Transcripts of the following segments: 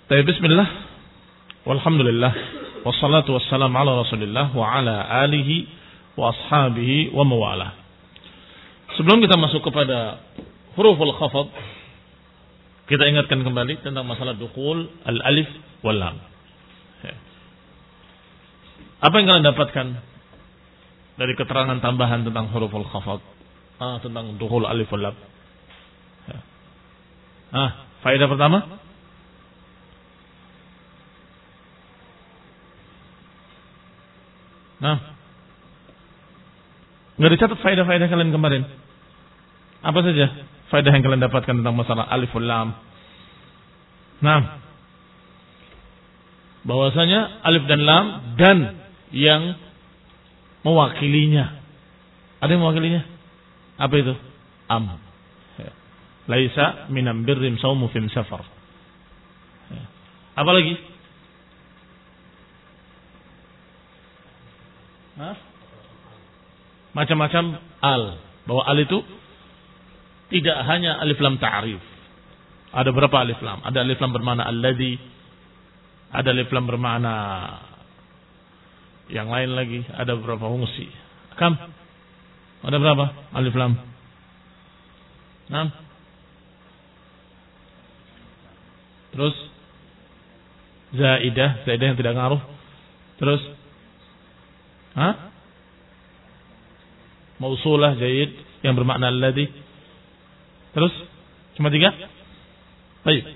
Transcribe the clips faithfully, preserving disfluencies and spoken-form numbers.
Baik, bismillah. Walhamdulillah. Wassalatu wassalamu ala Rasulillah wa ala alihi wa ashabihi wa mawalah. Sebelum kita masuk kepada huruful khafad, kita ingatkan kembali tentang masalah dukhul al-alif wal lam. Apa yang kalian dapatkan dari keterangan tambahan tentang huruful khafad? Ah, tentang dukhul alif wal lam. Ah, faedah pertama? Nah, nggak dicatat faedah-faedah kalian kemarin. Apa saja faedah yang kalian dapatkan tentang masalah alif wal lam? Nah, bahwasanya alif dan lam dan yang mewakilinya. Ada yang mewakilinya? Apa itu? Am. Laisa minam birrim saumu fim safar. Apa lagi? Hah? Macam-macam al. Bahwa al itu tidak hanya alif lam ta'rif. Ada berapa alif lam? Ada alif lam bermakna alladhi, ada alif lam bermakna yang lain lagi, ada beberapa fungsi. Kam? Ada berapa alif lam? Enam. Terus zaidah, zaidah yang tidak ngaruh. Terus Hah? Mausulah jayyid yang bermakna alladhi. Terus cuma tiga? Baik.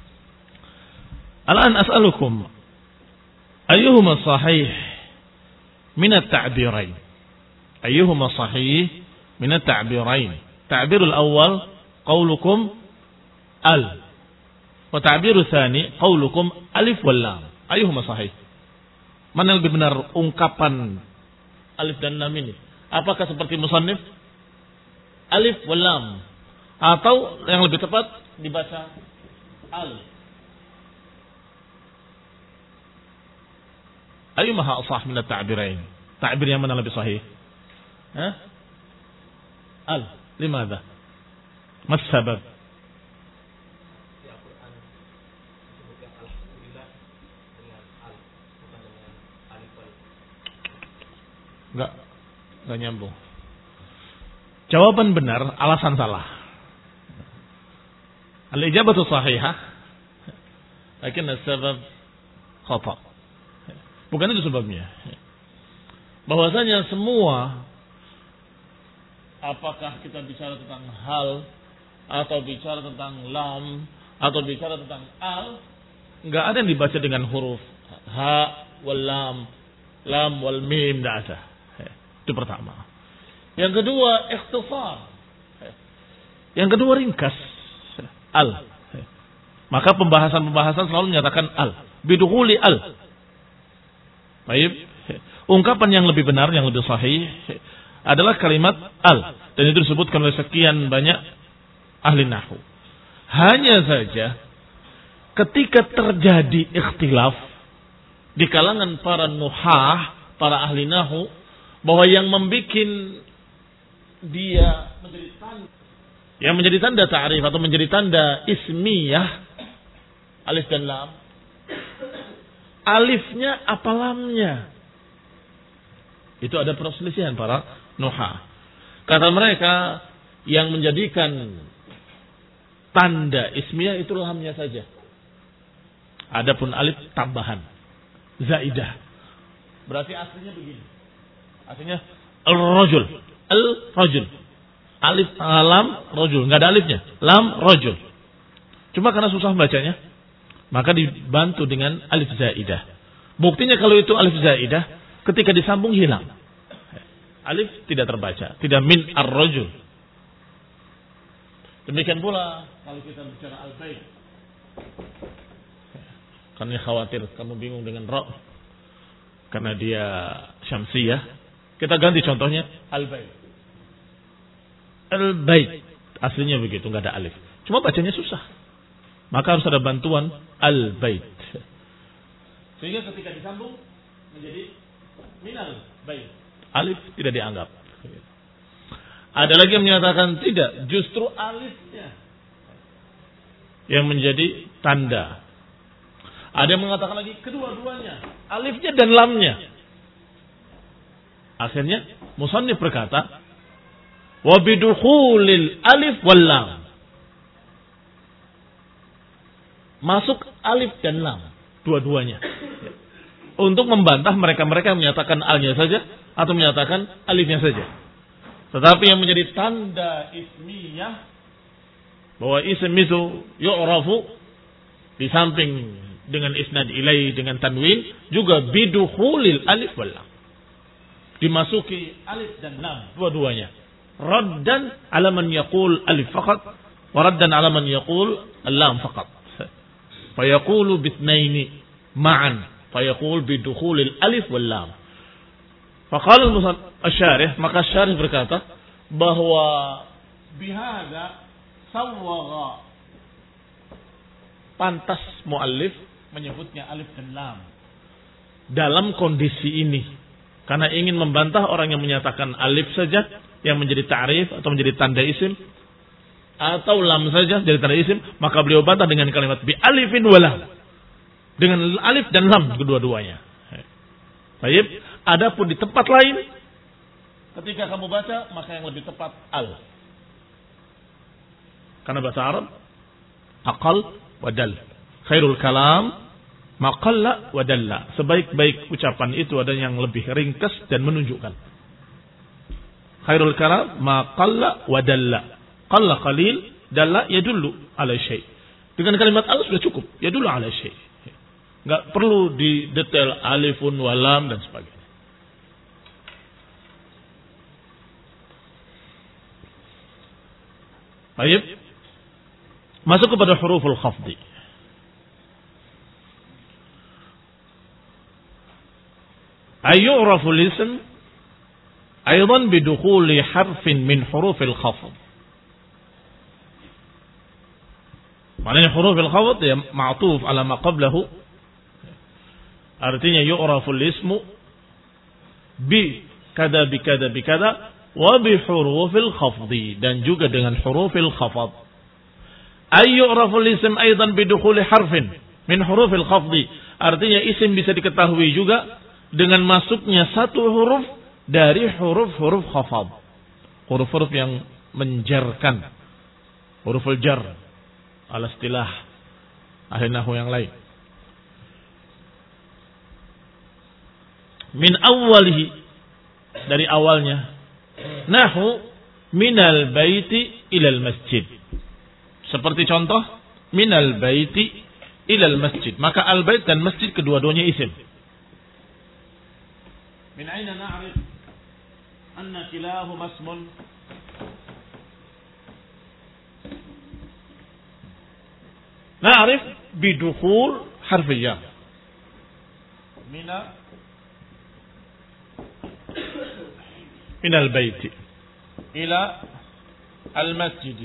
Al'an as'alukum ayyuhuma sahih min at-ta'birain? Ayyuhuma sahih min at-ta'birain? Ta'birul awal qaulukum al wa ta'birul tsani qaulukum alif wal lam. Ayyuhuma sahih? Mana yang lebih benar ungkapan alif dan lam ini? Apakah seperti musannif alif wal lam, atau yang lebih tepat dibaca al? Ayyumaha asah min at-ta'birain? Ta'bir yang mana lebih sahih? Hah? Al. Limadha? Mas sabab? Enggak, enggak nyambung. Jawaban benar, alasan salah. Al-ijabatu sahihah, lakin as-sabab khata. Bukan itu sebabnya. Bahwasanya semua, apakah kita bicara tentang hal, atau bicara tentang lam, atau bicara tentang al, enggak ada yang dibaca dengan huruf ha wal lam, lam wal mim, enggak ada. Itu pertama. Yang kedua, ikhtisar. Yang kedua, ringkas. Al. Maka pembahasan-pembahasan selalu menyatakan al. Bidukhuli al. Baik. Ungkapan yang lebih benar, yang lebih sahih adalah kalimat al. Dan itu disebutkan oleh sekian banyak ahli nahwu. Hanya saja ketika terjadi ikhtilaf di kalangan para nuhah, para ahli nahwu, bahwa yang membuat dia menjadi tanda, yang menjadi tanda ta'rif atau menjadi tanda ismiyah alif dan lam, alifnya apa lamnya, itu ada perselisihan para nuhah. Kata mereka yang menjadikan tanda ismiyah itu lamnya saja. Adapun alif tambahan zaidah, berarti aslinya begini. Artinya al-rajul, al-rajul. Alif lam rajul, enggak ada alifnya. Lam rajul. Cuma karena susah bacanya, maka dibantu dengan alif zaidah. Buktinya kalau itu alif zaidah, ketika disambung hilang. Alif tidak terbaca, tidak min ar-rajul. Demikian pula kalau kita bicara al-bait. Karena khawatir kamu bingung dengan ra, karena dia syamsiyah. Kita ganti contohnya al-bait. Al-bait aslinya begitu, enggak ada alif. Cuma bacanya susah. Maka harus ada bantuan al-bait. Sehingga ketika disambung menjadi minal bait. Alif tidak dianggap. Ada lagi yang menyatakan tidak, justru alifnya yang menjadi tanda. Ada yang mengatakan lagi kedua-duanya, alifnya dan lamnya. Akhirnya musannif berkata, wa bidukhulil alif wal lam. Masuk alif dan lam, dua-duanya. Untuk membantah mereka-mereka yang menyatakan alnya saja atau menyatakan alifnya saja. Tetapi yang menjadi tanda ismiyah bahwa isim itu yu'rafu di samping dengan isnad ilai dengan tanwin juga bidukhulil alif wal lam. Dimasuki alif dan lam dua-duanya. Raddan ala man yaqul alif faqat wa raddan ala man yaqul lam faqat. Fa yaqulu bithnaini ma'an fa yaqul bidukhulil alif wal lam. Faqala al-syarih, maka syarih berkata bahwa bihadza sawwagha, pantas muallif menyebutnya alif dan lam dalam kondisi ini karena ingin membantah orang yang menyatakan alif saja yang menjadi ta'rif atau menjadi tanda isim atau lam saja jadi tanda isim, maka beliau bantah dengan kalimat bi alifin wa lam, dengan alif dan lam kedua-duanya. Baik, adapun di tempat lain ketika kamu baca maka yang lebih tepat al. Karena bahasa Arab aqal wa dal. Khairul kalam ma qalla wa dalla. Sebaik-baik ucapan itu ada yang lebih ringkas dan menunjukkan. Khairul kalam ma qalla wa dalla. Qalla qalil, dalla yadullu ala syai'. Dengan kalimat al sudah cukup, yadullu ala syai'. Enggak perlu didetail alifun wa lam dan sebagainya. Baik. Masuk kepada huruful khafdi. Ayyuraful ism aidan bidukhuli harfin min hurufil khafd. Maknanya hurufil khafd ya ma'tuf ala ma qablahu. Artinya yu'raful ismu bi kada bi kada bi kada wa bi hurufil khafdi, dan juga dengan hurufil khafd. Ay yu'raful ism aidan bi dukhuli harfin min hurufil khafdi. Artinya isim bisa diketahui juga dengan masuknya satu huruf dari huruf-huruf khafd. Huruf-huruf yang menjarkan. Huruful jar ala istilah ahli nahwu yang lain. Min awalihi, dari awalnya. Nahu minal baiti ilal masjid. Seperti contoh minal baiti ilal masjid. Maka al bait dan masjid kedua-duanya isim. Min aina na'rif anna kilahuma ismun? Na'rif bidukhul harfiyah. Mina من البيت إلى المسجد.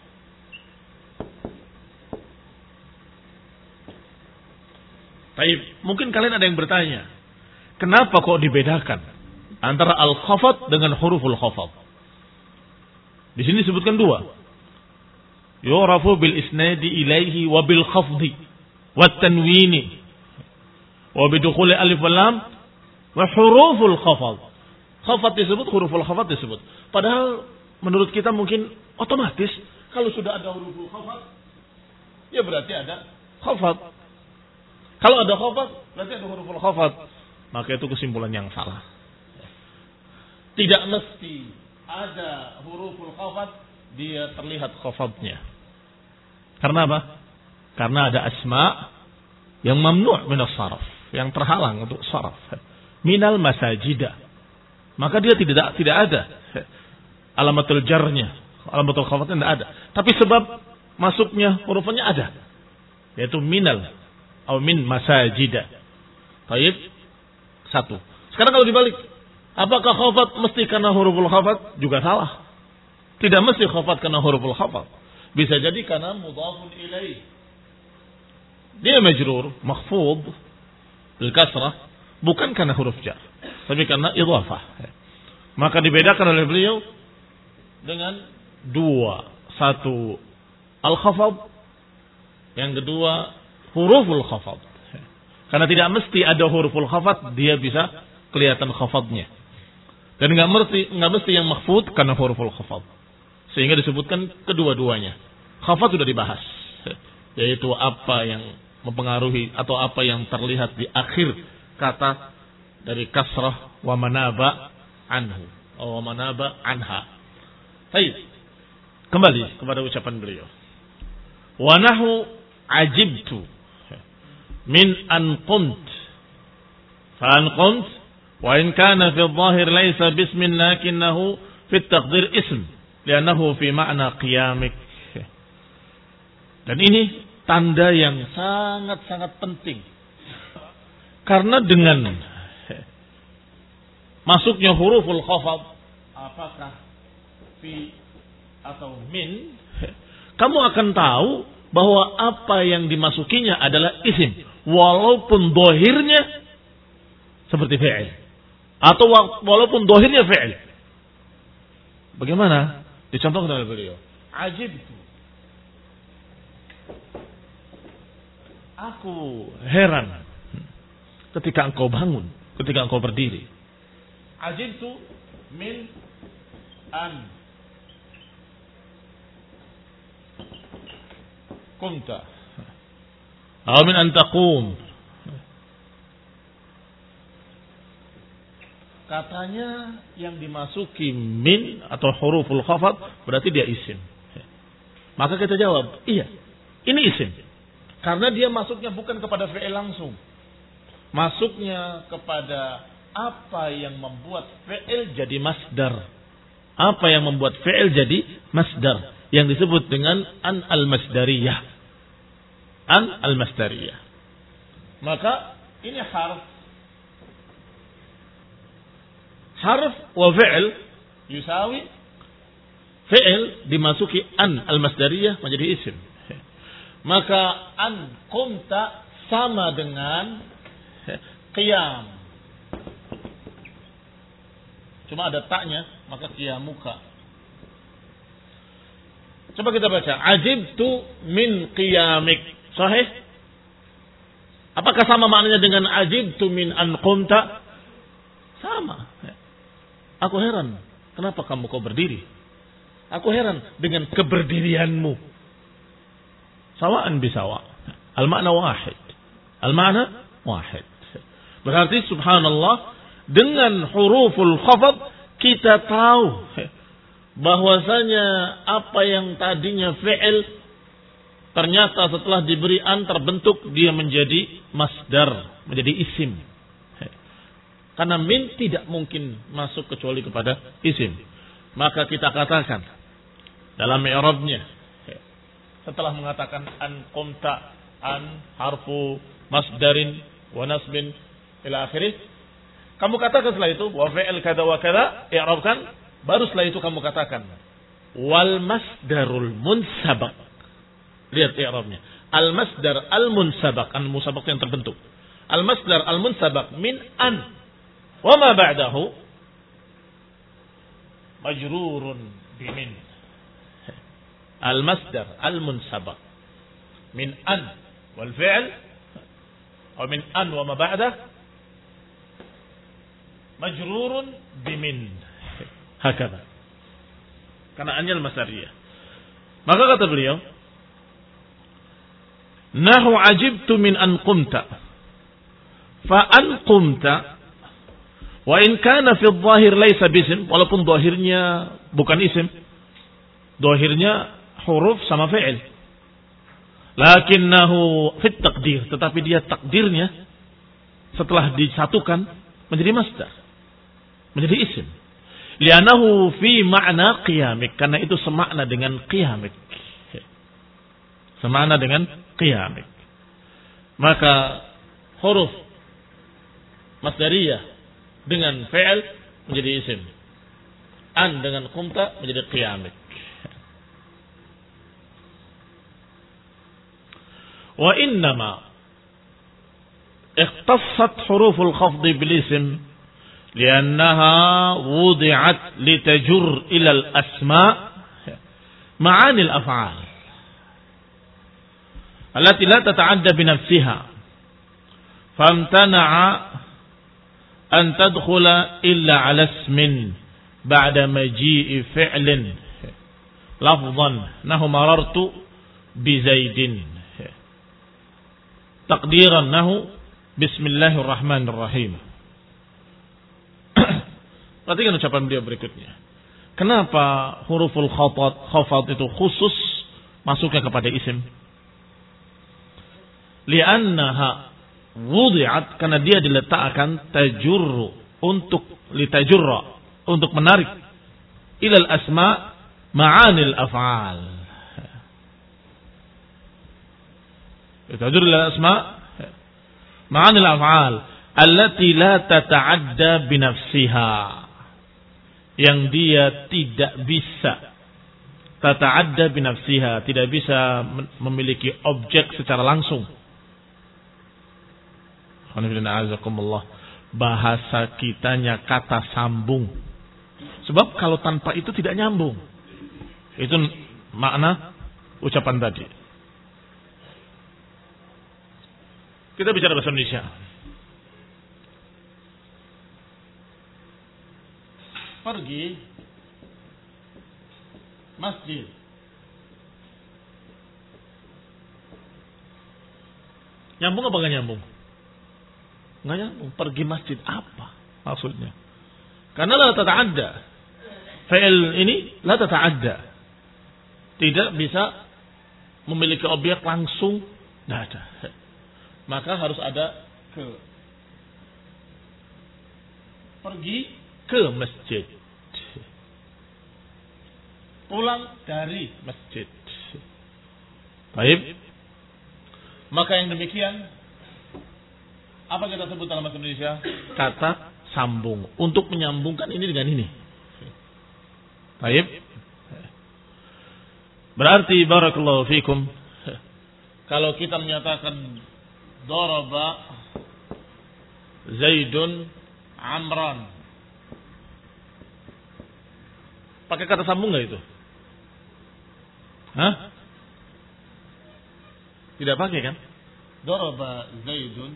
Baik, mungkin kalian ada yang bertanya, kenapa kok dibedakan antara al-khafad dengan huruful khafad? Di sini disebutkan dua. Yu'rafu bil isnadi ilaihi wa bil khafdi wa tanwini wa bidukhuli alif wal lam wa huruful khafad. Khafat disebut, huruful khafat disebut. Padahal menurut kita mungkin otomatis kalau sudah ada huruful khafat, ya berarti ada khafat. Kalau ada khafat, berarti ada huruful khafat. Maka itu kesimpulan yang salah. Tidak mesti ada huruful khafat dia terlihat khafatnya. Karena apa? Karena ada asma yang mamnu' minas saraf, yang terhalang untuk saraf. Minal masajidah. Maka dia tidak tidak ada alamatul jarnya, alamatul khafatnya tidak ada. Tapi sebab masuknya hurufnya ada, yaitu minal atau min masajida. Baik, satu. Sekarang kalau dibalik, apakah khafat mesti karena huruful khafat? Juga salah. Tidak mesti khafat karena huruful khafat. Bisa jadi karena mudhafun ilaih. Dia majrur, makhfud bil kasrah, bukan karena huruf jar, tapi karena idhafah. Maka dibedakan oleh beliau dengan dua. Satu al-khafad, yang kedua huruful khafad. Karena tidak mesti ada huruful khafat dia bisa kelihatan khafadnya. Dan nggak mesti nggak mesti yang mahfud karena huruful khafat. Sehingga disebutkan kedua-duanya. Khafat sudah dibahas, yaitu apa yang mempengaruhi atau apa yang terlihat di akhir kata dari kasrah wa manaba anhu atau wa manaba anha. Baik. Kembali kepada ucapan beliau. Wa nahu ajibtu min an qumt fa an qumt wa in kana fi adh-dhahir laysa bismin lakinnahu fi at-taqdir ism li'annahu fi ma'na qiyamik. Dan ini tanda yang sangat-sangat penting. Karena dengan masuknya huruful khafad, apakah fi atau min, kamu akan tahu bahwa apa yang dimasukinya adalah isim, walaupun dohirnya seperti fi'il, atau walaupun dohirnya fi'il. Bagaimana? Dicontohkan oleh beliau. Ajibtu. Aku heran ketika engkau bangun, ketika engkau berdiri. Ajibtu min an kunta atau min an taqum. Katanya yang dimasuki min atau huruful khafad berarti dia isim. Maka kita jawab, iya, ini isim. Karena dia masuknya bukan kepada fi'il langsung. Masuknya kepada apa yang membuat fi'il jadi masdar. Apa yang membuat fi'il jadi masdar. Yang disebut dengan an al-masdariyah. An al-masdariyah. Maka ini harf. Harf wa fi'il yusawi. Fi'il dimasuki an al-masdariyah menjadi isim. Maka an qumta sama dengan qiyam. Cuma ada taknya, maka qiyamuka. Coba kita baca. Ajibtu min qiyamik. Sahih? Apakah sama maknanya dengan ajibtu min an qumta? Sama. Aku heran. Kenapa kamu kau berdiri? Aku heran dengan keberdirianmu. Sawa'an bisawa. Al-makna wahid. Al-makna wahid. Berarti subhanallah, dengan huruful khafad kita tahu bahwasanya apa yang tadinya fi'il ternyata setelah diberi an terbentuk dia menjadi masdar, menjadi isim. Karena min tidak mungkin masuk kecuali kepada isim. Maka kita katakan dalam i'rabnya, setelah mengatakan an qumta, an harfu masdarin wa nasbin ila akhirih, kamu katakan setelah itu wa fi'il kada wa kada, i'rabkan, baru setelah itu kamu katakan wal masdarul munsabaq. Lihat i'rabnya. Al masdar al munsabaq, an munsabaq yang terbentuk. Al masdar al munsabaq min an wa ma ba'dahu majrurun bimin. Al-masdar al-munsabaq min an wal fi'l atau min an wa ma ba'dah majrurun bimin. Hakadha. Karena annya al-masdariyah. Maka kata beliau, nahu ajibtu min an qumta. Fa an qumta wa in kana fi adh-dhahir laysa bisim, walaupun zahirnya bukan isim. Zahirnya huruf sama fi'il. Lakinnahu fit taqdir, tetapi dia takdirnya setelah disatukan menjadi masdar, menjadi isim. Li'annahu fi ma'na qiyamik, karena itu semakna dengan qiyamik. Semakna dengan qiyamik. Maka huruf masdariyah dengan fi'il menjadi isim. An dengan qumta menjadi qiyamik. Wa innama ikhtassat huruful khafdi bil ism li'annaha wudi'at litajur ila al-asma' ma'ani al-af'al allati la tata'adda bi nafsiha famtana'a an tadkhula illa 'ala ismin ba'da maji'i fi'lin lafdhan nahu marartu bi Zaidin taqdiran nahu bismillahirrahmanirrahim. Perhatikan ucapan beliau berikutnya. Kenapa huruful khafat khafat itu khusus masuknya kepada isim? Li'annaha wudi'at, karena dia diletakkan tajurru, untuk litajurra, untuk menarik ilal asma ma'anil af'al. Litajurru ilal asma ma'anil af'al allati la tata'adda binafsiha, yang dia tidak bisa tata'adda binafsiha, tidak bisa memiliki objek secara langsung. Bahasa kitanya kata sambung. Sebab kalau tanpa itu tidak nyambung. Itu makna ucapan tadi. Kita bicara bahasa Indonesia. Pergi masjid. Nyambung apa gak nyambung? Nggak nyambung. Pergi masjid apa maksudnya? Karena la tata'adda. Fi'il ini la tata'adda. Tidak bisa memiliki objek langsung. Tidak ada. Maka harus ada ke. Pergi ke masjid. Pulang dari masjid. Baik. Maka yang demikian, apa kita sebut dalam bahasa Indonesia? Kata sambung. Untuk menyambungkan ini dengan ini. Baik. Berarti barakallahu fikum, kalau kita menyatakan daraba Zaidun Amran, pakai kata sambung enggak itu? Hah? Tidak pakai kan? Daraba Zaidun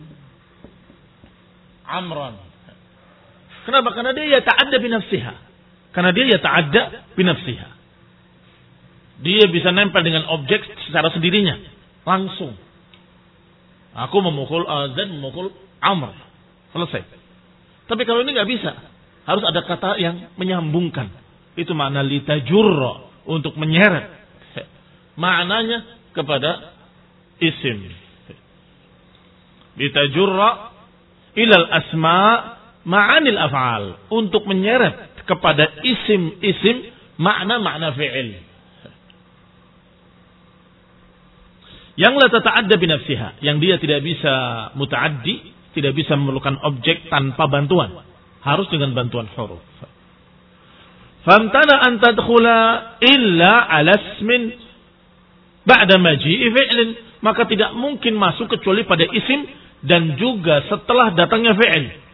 Amran. Kenapa? Karena dia yata'adda binafsiha. Karena dia yata'adda binafsiha. Dia bisa nempel dengan objek secara sendirinya. Langsung. Aku memukul, uh, Zaid memukul Amr. Selesai. Tapi kalau ini nggak bisa. Harus ada kata yang menyambungkan. Itu makna litajurra. Untuk menyeret. Maknanya kepada isim. Litajurra ilal asma ma'anil af'al, untuk menyeret kepada isim-isim makna-makna fi'il yang la tata'adda binafsiha, yang dia tidak bisa muta'addi, tidak bisa memerlukan objek tanpa bantuan, harus dengan bantuan huruf. Famtana an tadkhula illa 'ala ismin ba'da maji'i fi'lin, maka tidak mungkin masuk kecuali pada isim dan juga setelah datangnya fi'il.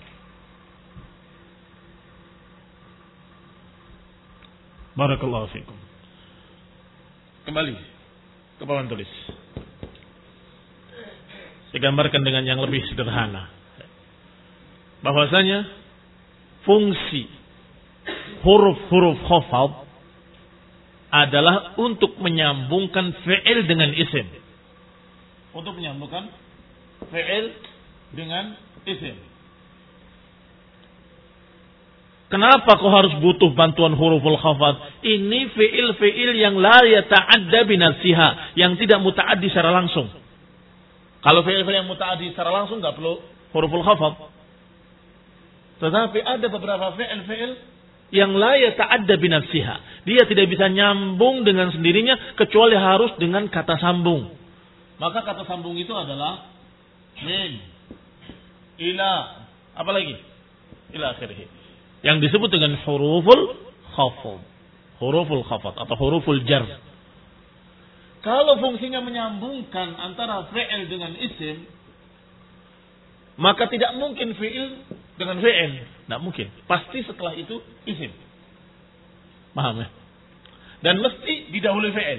Barakallahu fikum. Kembali ke papan tulis. Saya gambarkan dengan yang lebih sederhana. Bahwasanya fungsi huruf-huruf khafad adalah untuk menyambungkan fi'il dengan isim. Untuk menyambungkan fi'il dengan isim. Kenapa kau harus butuh bantuan huruful khafad? Ini fi'il-fi'il yang la yata'adda binafsiha, yang tidak muta'addi secara langsung. Kalau fi'il-fi'il yang muta'addi secara langsung enggak perlu huruful khafad. Tetapi ada beberapa fi'il-fi'il yang la yata'adda binafsiha. Dia tidak bisa nyambung dengan sendirinya kecuali harus dengan kata sambung. Maka kata sambung itu adalah min, ila, apa lagi? Ila akhirih. Yang disebut dengan huruful khafad. Huruful khafad atau huruful jar. Kalau fungsinya menyambungkan antara fi'il dengan isim, maka tidak mungkin fi'il dengan fi'il. Tidak mungkin. Pasti setelah itu isim. Paham ya? Dan mesti didahului fi'il.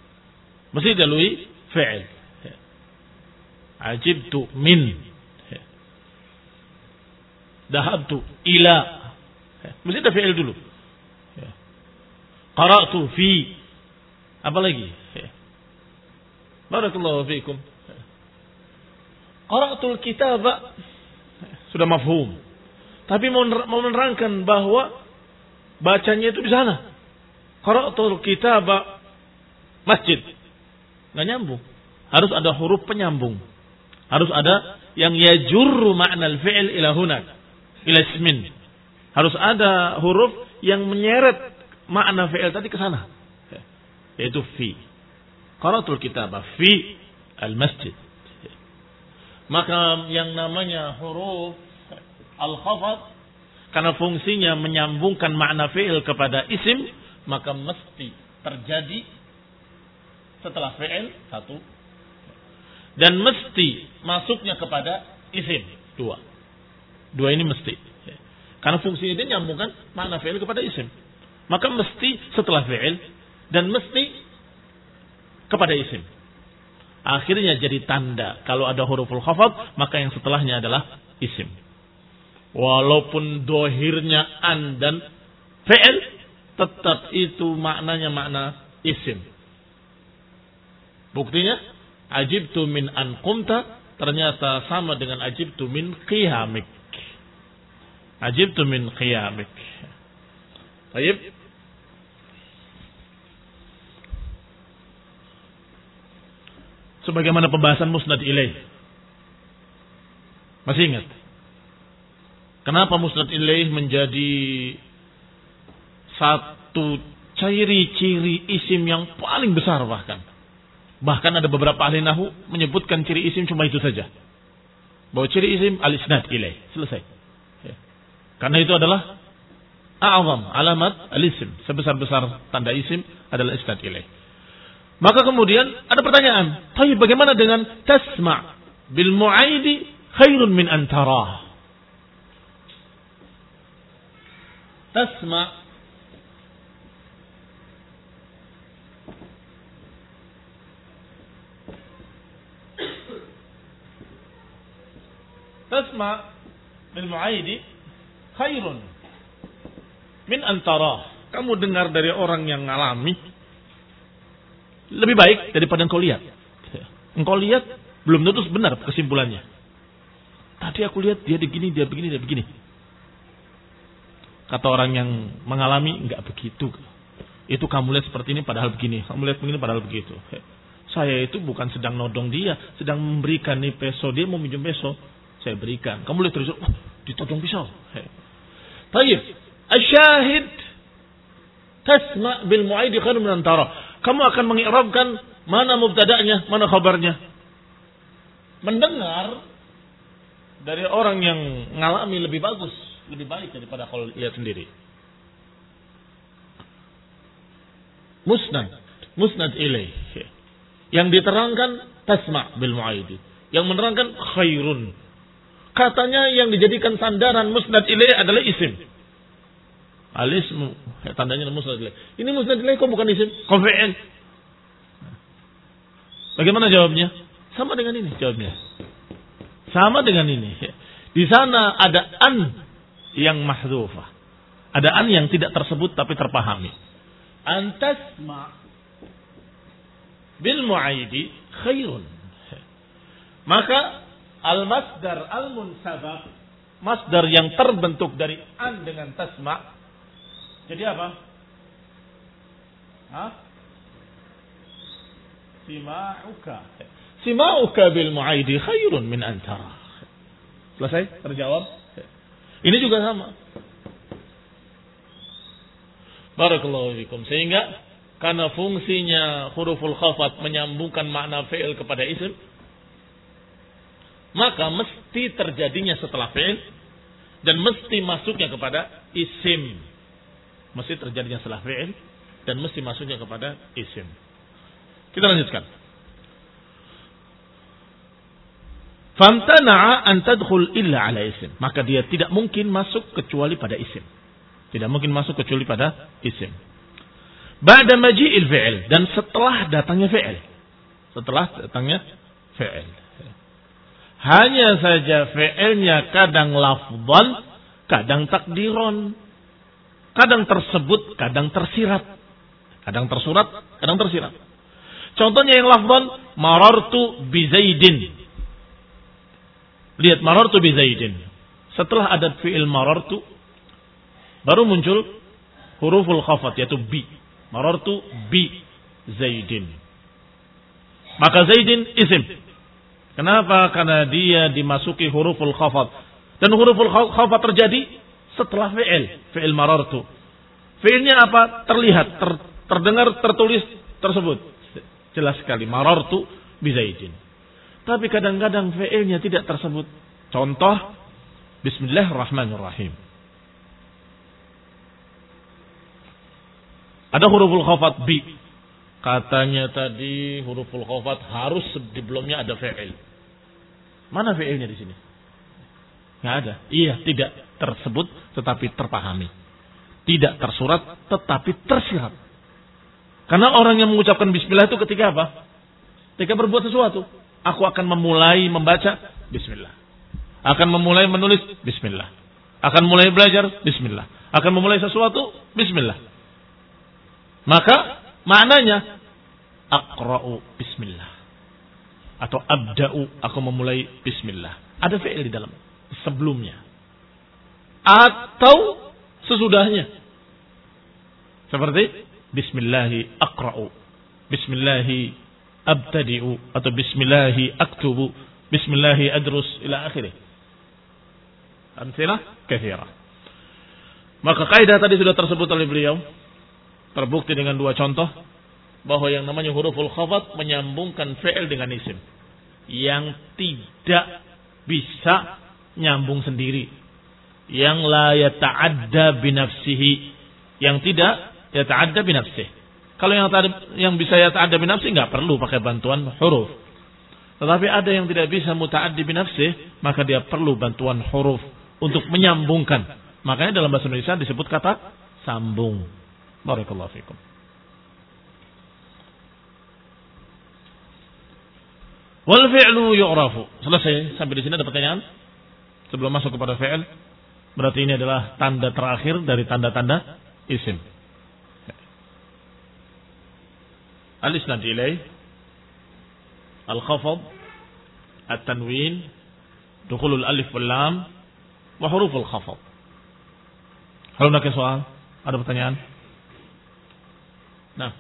Mesti didahului fi'il. Ajibtu min. Dahabtu ila. Mesti ada fi'il dulu. Qara'tu fi. Apa lagi? Barakallahu fiikum. Qara'tul kitaba. Sudah mafhum. Tapi mau menerangkan bahwa bacanya itu di sana. Qara'tul kitaba masjid. Nggak nyambung. Harus ada huruf penyambung. Harus ada yang yajurru ma'nal fi'il ila hunak. Ila ismin. Harus ada huruf yang menyeret makna fi'il tadi ke sana. Yaitu fi. Qara'tul kitaba fi al-masjid. Maka yang namanya huruf al-khafad, karena fungsinya menyambungkan makna fi'il kepada isim, maka mesti terjadi setelah fi'il satu, dan mesti masuknya kepada isim dua. Dua ini mesti, karena fungsinya dia menyambungkan makna fi'il kepada isim, maka mesti setelah fi'il dan mesti kepada isim. Akhirnya jadi tanda kalau ada huruful khafad, maka yang setelahnya adalah isim. Walaupun dohirnya an dan fi'il, tetap itu maknanya makna isim. Buktinya, ajibtu min an qumta ternyata sama dengan ajibtu min qiyamik. Ajibtu min qiyamik. Baik. Sebagaimana pembahasan musnad ilaih. Masih ingat? Kenapa musnad ilaih menjadi satu ciri-ciri isim yang paling besar bahkan. Bahkan ada beberapa ahli nahwu menyebutkan ciri isim cuma itu saja. Bahwa ciri isim al-isnad ilaih. Selesai. Ya. Karena itu adalah a'zam alamat al-isim. Sebesar-besar tanda isim adalah isnad ilaih. Maka kemudian ada pertanyaan. Tapi bagaimana dengan tasma' bil mu'aidi khairun min antara? Tasma' Tasma' bil mu'aidi khairun min antara. Kamu dengar dari orang yang ngalami lebih baik daripada engkau lihat. Engkau lihat belum tentu benar kesimpulannya. Tadi aku lihat dia begini, dia begini, dia begini. Kata orang yang mengalami, enggak begitu. Itu kamu lihat seperti ini padahal begini. Kamu lihat begini padahal begitu. Saya itu bukan sedang nodong dia, sedang memberikan nih peso. Dia mau minjem peso, saya berikan. Kamu lihat terus, oh, ditodong pisau. Tayyib, asyahid tasma' bil mu'aidi khairun min antara. Kamu akan mengi'rabkan mana mubtada'nya, mana khabarnya. Mendengar dari orang yang ngalami lebih bagus, lebih baik daripada kalau lihat sendiri. Musnad, musnad ilaih. Yang diterangkan tasma' bil mu'aidi. Yang menerangkan khairun. Katanya yang dijadikan sandaran musnad ilaih adalah isim. Al-ismu, tandanya musnad ilaih. Ini musnad ilaih kok bukan isim, kok fi'il. Bagaimana jawabnya? Sama dengan ini jawabnya. Sama dengan ini. Di sana ada an yang mahdzufah. Ada an yang tidak tersebut tapi terpahami. Antasma bil mu'aidi khairun. Maka al-masdar al-munsabaq, masdar yang terbentuk dari an dengan tasma', jadi apa? Hah? Sima'uka. Sima'uka bil mu'aidi khairun min antara. Selesai? Terjawab? Ini juga sama. Barakallahu fikum. Sehingga karena fungsinya huruful khafat menyambungkan makna fi'il kepada isim, maka mesti terjadinya setelah fi'il dan mesti masuknya kepada isim. Mesti terjadinya setelah fi'il dan mesti masuknya kepada isim. Kita lanjutkan. Famtana'a an tadkhul illa ala isim. Maka dia tidak mungkin masuk kecuali pada isim. Tidak mungkin masuk kecuali pada isim. Ba'da maji'il fi'il. Dan setelah datangnya fi'il. Setelah datangnya fi'il. Hanya saja fi'ilnya kadang lafzan kadang takdiron. Kadang tersebut, kadang tersirat. Kadang tersurat, kadang tersirat. Contohnya yang lafzan, marartu bi Zaidin. Lihat, marartu bi Zaidin. Setelah ada fi'il marartu, baru muncul huruful khafat, yaitu bi. Marartu bi Zaidin. Maka Zaidin isim. Kenapa? Karena dia dimasuki huruful khafat. Dan huruful khafat terjadi setelah fi'il, fi'il marartu. Fi'ilnya apa? Terlihat, ter, terdengar, tertulis tersebut. Jelas sekali, marartu bi Zaidin. Tapi kadang-kadang fi'ilnya tidak tersebut. Contoh, bismillahirrahmanirrahim. Ada huruful khafat bi. Katanya tadi huruful khafat harus sebelumnya ada fi'il. Mana fi'ilnya di sini? Nggak ada. Iya, tidak tersebut tetapi terpahami. Tidak tersurat tetapi tersirat. Karena orang yang mengucapkan bismillah itu ketika apa? Ketika berbuat sesuatu. Aku akan memulai membaca bismillah. Akan memulai menulis bismillah. Akan mulai belajar bismillah. Akan memulai sesuatu bismillah. Maka maknanya aqra'u bismillah. Atau abda'u, aku memulai bismillah. Ada fi'il di dalam sebelumnya atau sesudahnya, seperti bismillahi aqra'u, bismillahi abtadi'u, atau bismillahi aktubu, bismillahi adrus, ila akhirih. Amsilah katsira. Maka kaidah tadi sudah tersebut oleh beliau, terbukti dengan dua contoh bahwa yang namanya huruful khafat menyambungkan fi'il dengan isim yang tidak bisa nyambung sendiri, yang la yata'adda binafsihi, yang tidak yata'adda binafsihi. Kalau yang yang bisa yata'adda binafsihi enggak perlu pakai bantuan huruf. Tetapi ada yang tidak bisa muta'addi binafsihi, maka dia perlu bantuan huruf untuk menyambungkan. Makanya dalam bahasa Indonesia disebut kata sambung. Barakallahu fikum. Wal fi'lu yu'rafu. Selesai sampai di sini ada pertanyaan? Sebelum masuk kepada fi'il, berarti ini adalah tanda terakhir dari tanda-tanda isim. Al-isnad ilaih, al-khafad, at-tanwin, dukhulul alif wal lam, wa huruful khafad. Hal nak soal? Ada pertanyaan? Nah.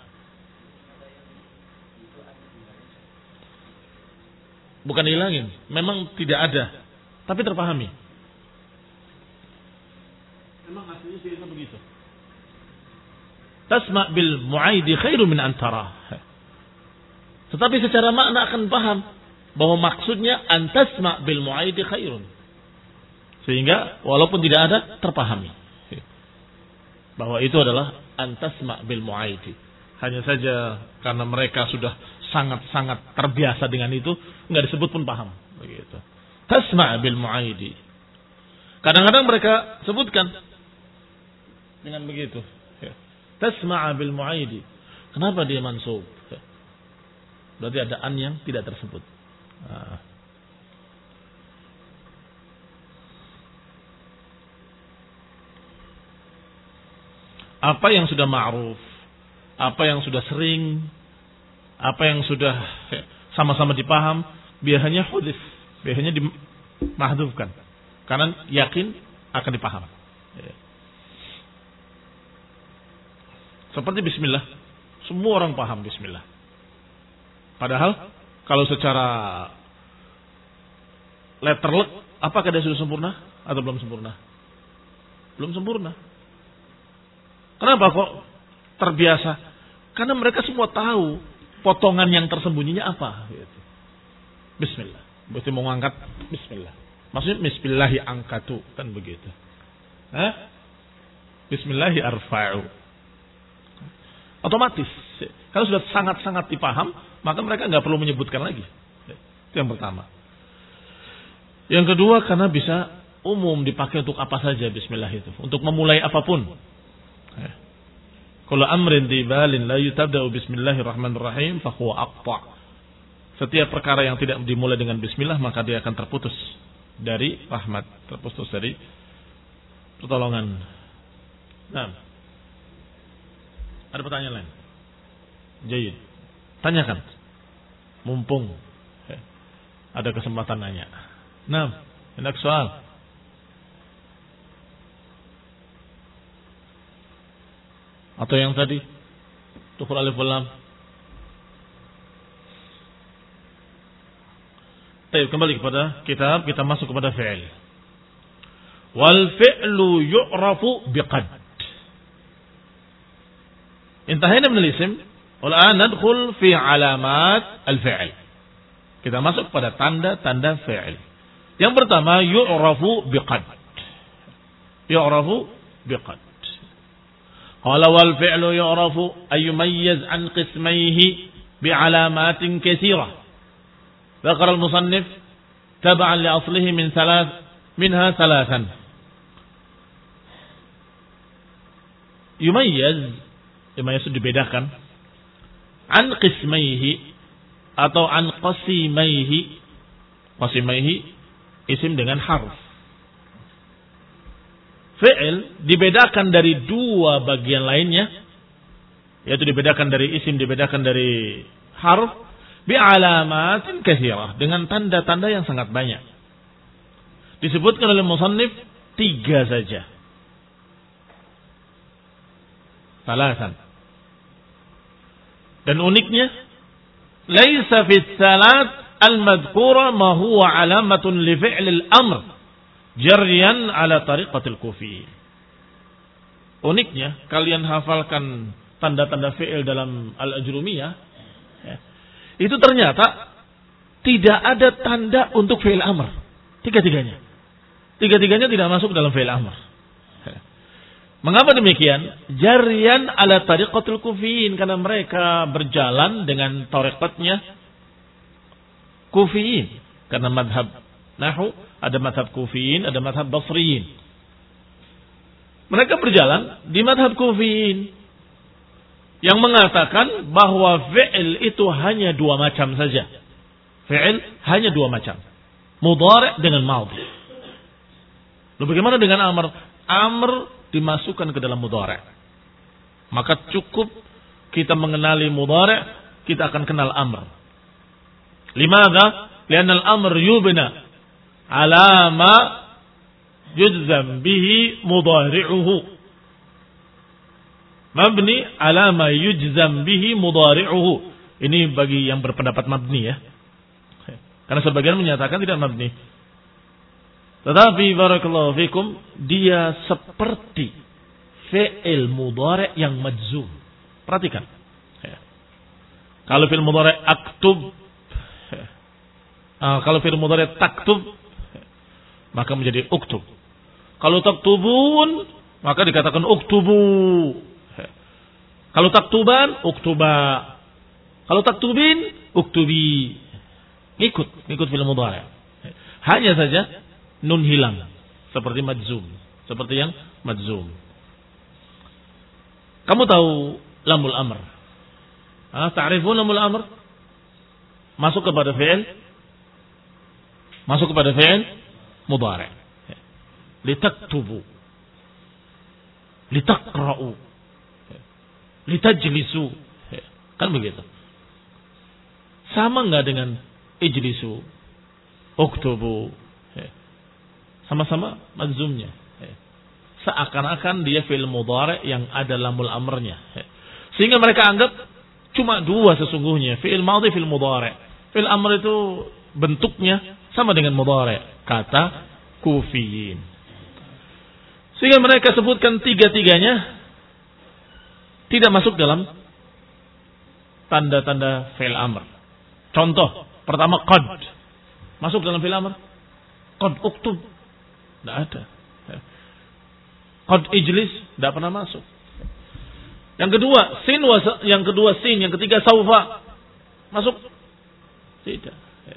Bukan dihilangin, memang tidak ada, tapi terpahami. Memang aslinya sih begitu. Tasma' bil mu'aidi khairu min antara. Tetapi secara makna akan paham bahwa maksudnya antasma' bil mu'aidi khairun. Sehingga walaupun tidak ada, terpahami bahwa itu adalah antasma' bil mu'aidi. Hanya saja karena mereka sudah sangat-sangat terbiasa dengan itu, enggak disebut pun paham begitu. Tasma' bil mu'aidi. Kadang-kadang mereka sebutkan dengan begitu. Tasma' bil mu'aidi. Kenapa dia mansub? Berarti ada an yang tidak tersebut. Nah. Apa yang sudah ma'ruf, apa yang sudah sering, apa yang sudah sama-sama dipaham, biasanya hudif, biasanya dimahdhufkan. Karena yakin akan dipaham. Seperti bismillah, semua orang paham bismillah. Padahal kalau secara letterlek, apakah dia sudah sempurna atau belum sempurna? Belum sempurna. Kenapa kok terbiasa? Karena mereka semua tahu potongan yang tersembunyinya apa. Bismillah. Berarti mau ngangkat bismillah. Maksudnya bismillahi angkatu, kan begitu. Hah? Bismillahi arfa'u. Otomatis. Kalau sudah sangat-sangat dipaham, maka mereka nggak perlu menyebutkan lagi. Itu yang pertama. Yang kedua, karena bisa umum dipakai untuk apa saja bismillah itu. Untuk memulai apapun. Kalau amrin dibalin la yutabda'u bismillahirrahmanirrahim fahuwa aqta'. Setiap perkara yang tidak dimulai dengan bismillah, maka dia akan terputus dari rahmat, terputus dari pertolongan. Nah, ada pertanyaan lain? Jayid. Tanyakan. Mumpung ada kesempatan nanya. Nah, hendak soal. Atau yang tadi tukur alif lam. Baik, kembali kepada kitab, kita masuk kepada fi'il. Wal fi'lu yu'rafu biqad. Intahayna min al-ism, wal an nadkhul fi alamat al-fi'il. Kita masuk pada tanda-tanda fi'il. Yang pertama yu'rafu biqad. Yu'rafu biqad. Qala wal fi'lu yu'rafu ay yumayyiz an qismayhi bi'alamatin katsirah. Dzakara al-musannif tab'an li aslihi min thalath minha thalathan. Yumayyiz, yumayyiz dibedakan an qismayhi atau an qasimaihi. Qasimaihi isim dengan harf. Fi'il dibedakan dari dua bagian lainnya, yaitu dibedakan dari isim, dibedakan dari harf, bi'alamatin katsirah, dengan tanda-tanda yang sangat banyak. Disebutkan oleh musannif tiga saja. Salasan. Dan uniknya, laisa fi salat al-madhkura ma huwa alamatun li fi'l al-amr jaryan ala tariqatil kufi. Uniknya, kalian hafalkan tanda-tanda fi'il dalam al-ajrumiyah, ya, itu ternyata tidak ada tanda untuk fi'il amr. Tiga-tiganya. Tiga-tiganya tidak masuk dalam fi'il amr. Mengapa demikian? Jaryan ala tariqatil kufiyin, karena mereka berjalan dengan tariqatnya kufiyin. Karena madhab nahu ada madhab kufiyin, ada madhab basriyin. Mereka berjalan di madhab kufiyin yang mengatakan bahwa fi'il itu hanya dua macam saja. Fi'il hanya dua macam. Mudhari' dengan madhi. Lalu bagaimana dengan amr? Amr dimasukkan ke dalam mudhari'. Maka cukup kita mengenali mudhari', kita akan kenal amr. Limadha? Lianna al-amr yubna ala ma yujzam bihi mudhari'uhu. Mabni ala ma yujzam bihi mudhari'uhu. Ini bagi yang berpendapat mabni ya. Karena sebagian menyatakan tidak mabni. Tetapi barakallahu fikum, dia seperti fi'il mudhari' yang majzum. Perhatikan. Ya. Kalau fi'il mudhari' aktub, ya. uh, kalau fi'il mudhari' taktub, ya, maka menjadi uktub. Kalau taktubun, maka dikatakan uktubu. Ya. Kalau taktuban, uktuba. Kalau taktubin, uktubi. Ikut, ikut fi'il mudhari'. Ya. Hanya saja nun hilang, seperti majzum, seperti yang majzum. Kamu tahu lamul amr? Ah, ta'rifun lamul amr? Masuk kepada fi'il, masuk kepada fi'il mudhari'. Litaktubu, litaqra'u, litajlisu, kan begitu. Sama enggak dengan ijlisu, uktubu? Sama-sama majzumnya. Seakan-akan dia fi'il mudhari' yang ada lamul amrnya. Sehingga mereka anggap cuma dua sesungguhnya, fi'il madhi, fi'il mudhari'. Fi'il amr itu bentuknya sama dengan mudhari', kata kufiyin. Sehingga mereka sebutkan tiga-tiganya tidak masuk dalam tanda-tanda fi'il amr. Contoh, pertama qad. Masuk dalam fi'il amr? Qad uktub. Tidak ada. Qad ijlis tidak pernah masuk. Yang kedua sin, yang kedua sin, yang ketiga saufa masuk? Tidak.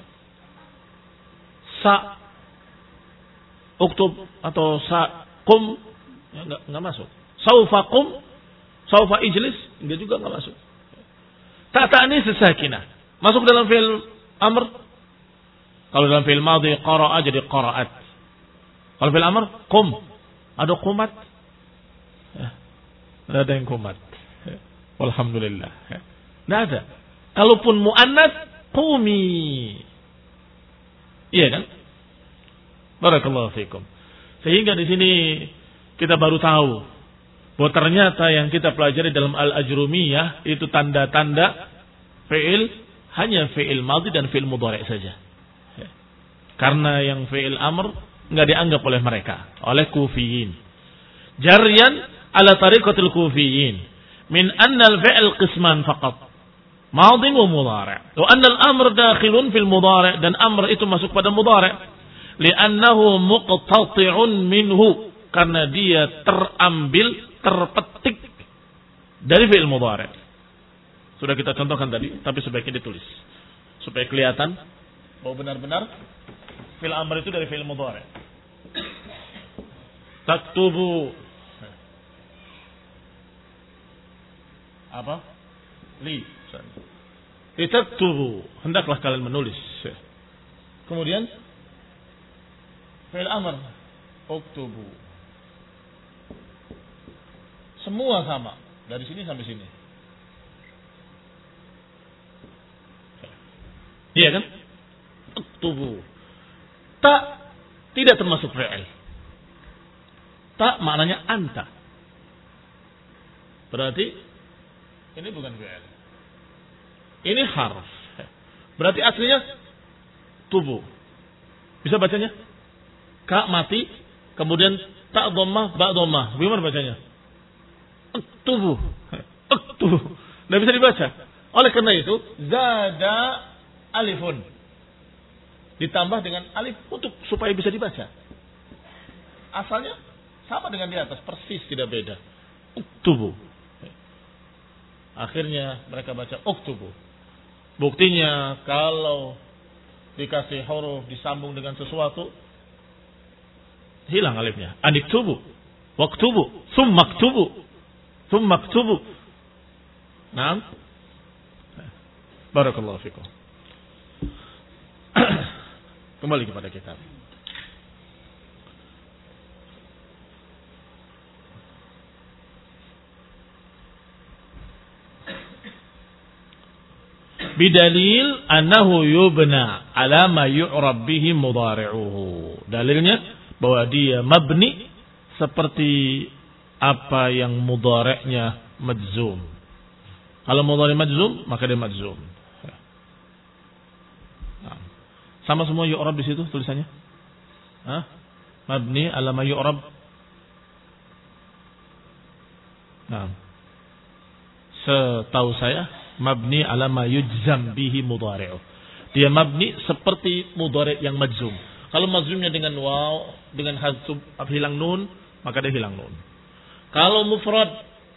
Sa uktub atau sa qum ya, enggak, enggak masuk. Saufa qum, saufa ijlis enggak juga enggak masuk. Ta ta'nis sakinah masuk dalam fi'il amr? Kalau dalam fi'il madhi qara'a jadi qara'at. Kalau fi'il amr qum, Ada kumat? Tidak ada yang kumat. Alhamdulillah. Tidak ada. Kalaupun mu'annas, qumi. Iya kan? Barakallahu fikum. Sehingga di sini kita baru tahu bahwa ternyata yang kita pelajari dalam Al-Ajrumiyah itu tanda-tanda fi'il hanya fi'il madhi dan fi'il mudhari' saja. Karena yang fi'il amr enggak dianggap oleh mereka, oleh kufiyin. Jaryan ala tariqatil kufiyin min anna al-fi'l qisman faqat, madhi wa mudhari'. Wa anna al-amr dakhilun fil mudhari' dan amr itu masuk pada mudhari'. Li'annahu muqtati'un minhu, karena dia terambil, terpetik dari fi'il mudhari'. Sudah kita contohkan tadi, tapi sebaiknya ditulis supaya kelihatan bahwa benar-benar fi'il amr itu dari fi'il mudhari'. Taktubu apa? Li. Litaktubu, hendaklah kalian menulis. Kemudian fi'il amr, uktubu. Semua sama, dari sini sampai sini. Iya kan? Uktubu. Ta tidak termasuk fi'il. Ta maknanya anta. Berarti ini bukan fi'il. Ini harf. Berarti aslinya tubuh. Bisa bacanya? Ka mati, kemudian ta dhammah, ba dhammah. Bagaimana bacanya? Uktubu. Uktubu. Tidak bisa dibaca. Oleh karena itu, zada alifun. Ditambah dengan alif untuk supaya bisa dibaca. Asalnya sama dengan di atas, persis tidak beda. Uktubu. Akhirnya mereka baca uktubu. Buktinya kalau dikasih huruf disambung dengan sesuatu, hilang alifnya. Aniktubu, waktubu, summaktubu, summaktubu. Naam. Barakallahu fikum. Kembali kepada kitab. Bidalil annahu yubna ala ma yu'rab bihi mudhari'uhu. Dalilnya bahwa dia mabni seperti apa yang mudhari'nya majzum. Kalau mudhari' majzum, maka dia majzum. Sama semua yu'rab di situ tulisannya? Hah? Mabni ala ma yu'rab. Nah. Setahu saya mabni ala ma yujzam bihi mudhari'u. Dia mabni seperti mudhari' yang majzum. Kalau majzumnya dengan waw, dengan hadzub, hilang nun, maka dia hilang nun. Kalau mufrad,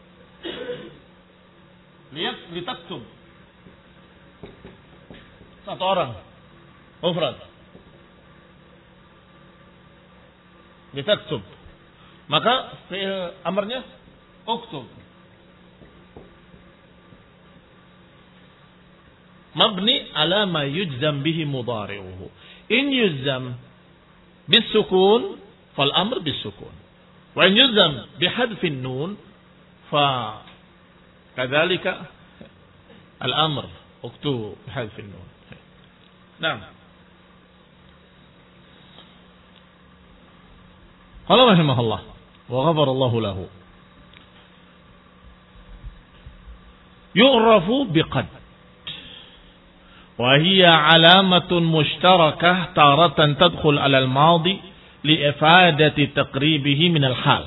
lihat litaktub. Satu orang. Mufrad. Litaktub. Maka fi'il amrnya uktub. Mabni ala ma yujzam bihi mudhari'uhu. In yujzam bisukun fal amr bisukun. Wa in yujzam bihadfin nun fa kadzalika al amr uktub bihadfin nun. Naam. Qala rahimahullah wa ghafara Allah lahu. Yu'rafu biqad. وهي علامة مشتركة تارة تدخل على الماضي لإفادة تقريبه من الحال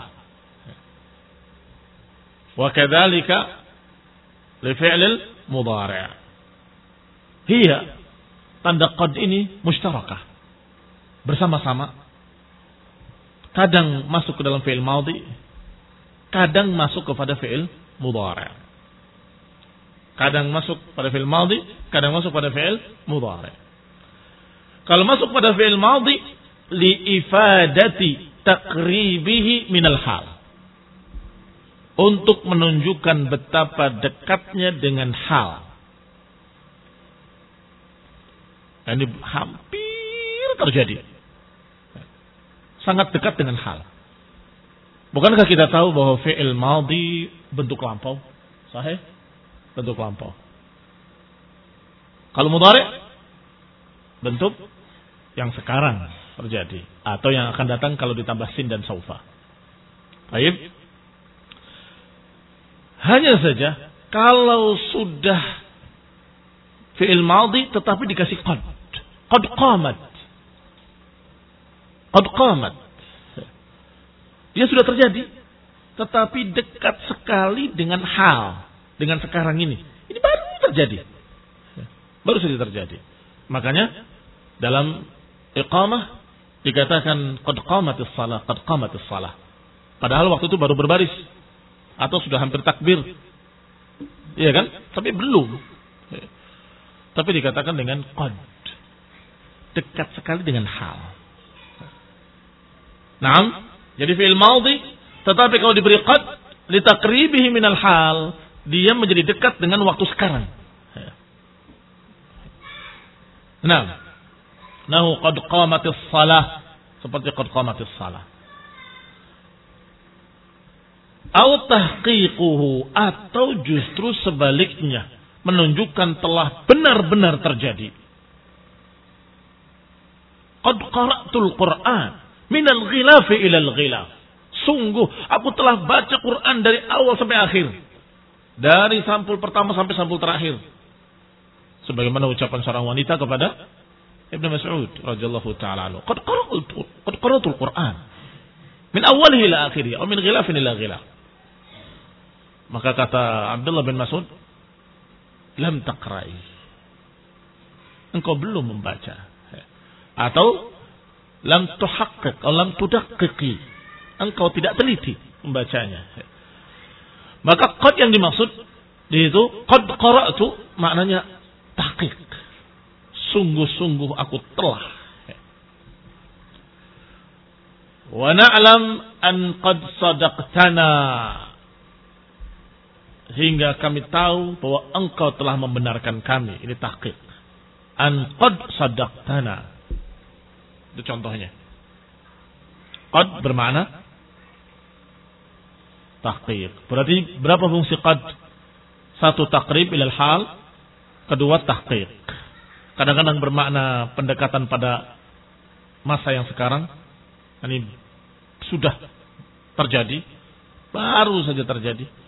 وكذلك لفعل المضارع. هي tanda qad ini mushtarakah, bersama-sama, kadang masuk ke dalam fi'il madhi, kadang masuk kepada fi'il mudhari'. Kadang masuk pada fi'il madhi, kadang masuk pada fi'il mudhari'. Kalau masuk pada fi'il madhi, li ifadati taqribihi minal hal. Untuk menunjukkan betapa dekatnya dengan hal. Ini hampir terjadi. Sangat dekat dengan hal. Bukankah kita tahu bahwa fi'il madhi bentuk lampau? Sahih? Bentuk lampau. Kalau mudhari bentuk yang sekarang terjadi atau yang akan datang kalau ditambah sin dan saufa. Baik. Hanya saja kalau sudah fi'il madhi tetapi dikasih qad. Qad qamat. Qad qamat. Dia sudah terjadi tetapi dekat sekali dengan hal, dengan sekarang ini. Ini baru terjadi. Baru saja terjadi. Makanya dalam iqamah dikatakan qad qamatis shalah, qad qamatis shalah. Padahal waktu itu baru berbaris atau sudah hampir takbir. Iya kan? Tapi belum. Tapi dikatakan dengan qad. Dekat sekali dengan hal. Naam, jadi fi'il madhi tetapi kalau diberi qad li taqribihi minal hal, dia menjadi dekat dengan waktu sekarang. Naam. Nahu qad qamatis shalah, seperti qad qamatis shalah. Au tahqiquhu, atau justru sebaliknya, menunjukkan telah benar-benar terjadi. Qad qara'tul Qur'an minal ghilafi ilal ghilaf. Sungguh aku telah baca Quran dari awal sampai akhir. Dari sampul pertama sampai sampul terakhir. Sebagaimana ucapan seorang wanita kepada Ibnu Mas'ud radhiyallahu taala anhu, "Qad qara'tu qad qara'tul Qur'an min awwalihi ila akhirih, atau min ghilafin ila ghilaf." Maka kata Abdullah bin Mas'ud, "Lam taqra'i." Engkau belum membaca. Atau lam tuhaqqiq atau lam tudaqqiqi. Engkau tidak teliti membacanya. Maka qad yang dimaksud di itu qad qara'tu maknanya tahqiq. Sungguh-sungguh aku telah. Wa na'lam an qad sadaqtana. Hingga kami tahu bahwa engkau telah membenarkan kami. Ini tahqiq. An qad sadaqtana. Itu contohnya. Qad bermakna tahqiq. Berarti berapa fungsi qad? Satu, takrib ilal hal. Kedua, tahqiq. Kadang-kadang bermakna pendekatan pada masa yang sekarang. Ini sudah terjadi. Baru saja terjadi.